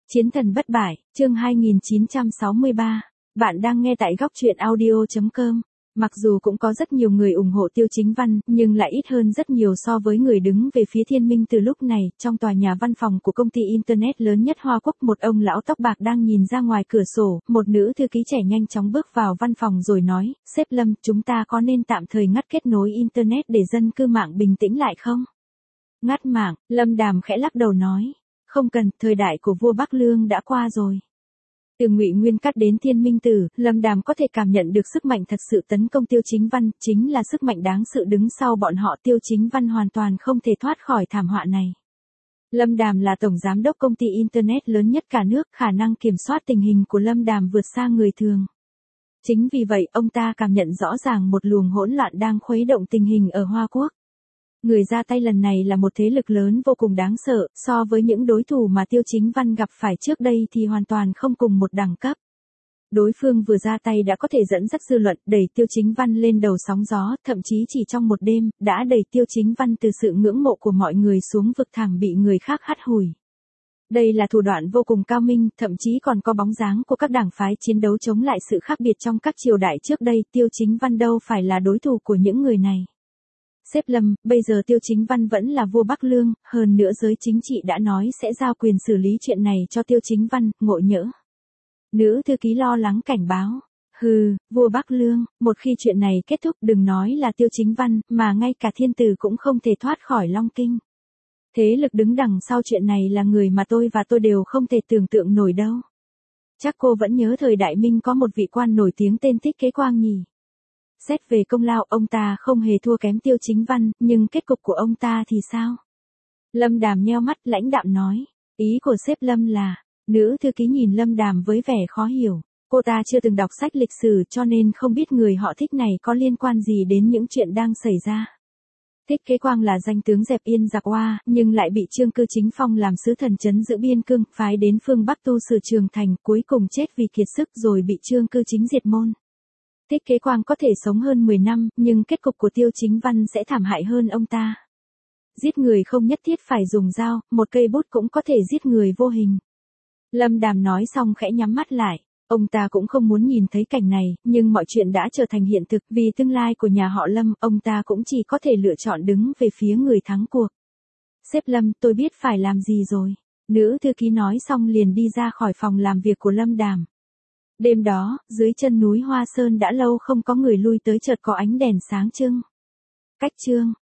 Chiến thần bất bại, chương 2963. Bạn đang nghe tại góc truyện audio.com. Mặc dù cũng có rất nhiều người ủng hộ Tiêu Chính Văn, nhưng lại ít hơn rất nhiều so với người đứng về phía Thiên Minh. Từ lúc này, trong tòa nhà văn phòng của công ty Internet lớn nhất Hoa Quốc, một ông lão tóc bạc đang nhìn ra ngoài cửa sổ, một nữ thư ký trẻ nhanh chóng bước vào văn phòng rồi nói, sếp Lâm, chúng ta có nên tạm thời ngắt kết nối Internet để dân cư mạng bình tĩnh lại không? Ngắt mạng, Lâm Đàm khẽ lắc đầu nói. Không cần, thời đại của vua Bắc Lương đã qua rồi. Từ Ngụy Nguyên Cát đến Thiên Minh Tử, Lâm Đàm có thể cảm nhận được sức mạnh thật sự tấn công Tiêu Chính Văn, chính là sức mạnh đáng sợ đứng sau bọn họ. Tiêu Chính Văn hoàn toàn không thể thoát khỏi thảm họa này. Lâm Đàm là tổng giám đốc công ty Internet lớn nhất cả nước, khả năng kiểm soát tình hình của Lâm Đàm vượt xa người thường. Chính vì vậy, ông ta cảm nhận rõ ràng một luồng hỗn loạn đang khuấy động tình hình ở Hoa Quốc. Người ra tay lần này là một thế lực lớn vô cùng đáng sợ, so với những đối thủ mà Tiêu Chính Văn gặp phải trước đây thì hoàn toàn không cùng một đẳng cấp. Đối phương vừa ra tay đã có thể dẫn dắt dư luận, đẩy Tiêu Chính Văn lên đầu sóng gió, thậm chí chỉ trong một đêm, đã đẩy Tiêu Chính Văn từ sự ngưỡng mộ của mọi người xuống vực thẳm bị người khác hắt hủi. Đây là thủ đoạn vô cùng cao minh, thậm chí còn có bóng dáng của các đảng phái chiến đấu chống lại sự khác biệt trong các triều đại trước đây. Tiêu Chính Văn đâu phải là đối thủ của những người này. Sếp Lâm, bây giờ Tiêu Chính Văn vẫn là vua Bắc Lương, hơn nữa giới chính trị đã nói sẽ giao quyền xử lý chuyện này cho Tiêu Chính Văn, ngộ nhỡ. Nữ thư ký lo lắng cảnh báo. Hừ, vua Bắc Lương, một khi chuyện này kết thúc đừng nói là Tiêu Chính Văn, mà ngay cả thiên tử cũng không thể thoát khỏi Long Kinh. Thế lực đứng đằng sau chuyện này là người mà tôi đều không thể tưởng tượng nổi đâu. Chắc cô vẫn nhớ thời Đại Minh có một vị quan nổi tiếng tên Thích Kế Quang nhỉ? Xét về công lao, ông ta không hề thua kém Tiêu Chính Văn, nhưng kết cục của ông ta thì sao? Lâm Đàm nheo mắt lãnh đạm nói. Ý của sếp Lâm là, nữ thư ký nhìn Lâm Đàm với vẻ khó hiểu. Cô ta chưa từng đọc sách lịch sử cho nên không biết người họ Thích này có liên quan gì đến những chuyện đang xảy ra. Thích Kế Quang là danh tướng dẹp yên giặc Hoa, nhưng lại bị Chương Cư Chính phong làm sứ thần trấn giữ biên cương, phái đến phương Bắc tu sửa trường thành, cuối cùng chết vì kiệt sức rồi bị Chương Cư Chính diệt môn. Thích Kế Quang có thể sống hơn 10 năm, nhưng kết cục của Tiêu Chính Văn sẽ thảm hại hơn ông ta. Giết người không nhất thiết phải dùng dao, một cây bút cũng có thể giết người vô hình. Lâm Đàm nói xong khẽ nhắm mắt lại. Ông ta cũng không muốn nhìn thấy cảnh này, nhưng mọi chuyện đã trở thành hiện thực, vì tương lai của nhà họ Lâm, ông ta cũng chỉ có thể lựa chọn đứng về phía người thắng cuộc. Sếp Lâm, tôi biết phải làm gì rồi. Nữ thư ký nói xong liền đi ra khỏi phòng làm việc của Lâm Đàm. Đêm đó, dưới chân núi Hoa Sơn đã lâu không có người lui tới, chợt có ánh đèn sáng trưng. Cách chương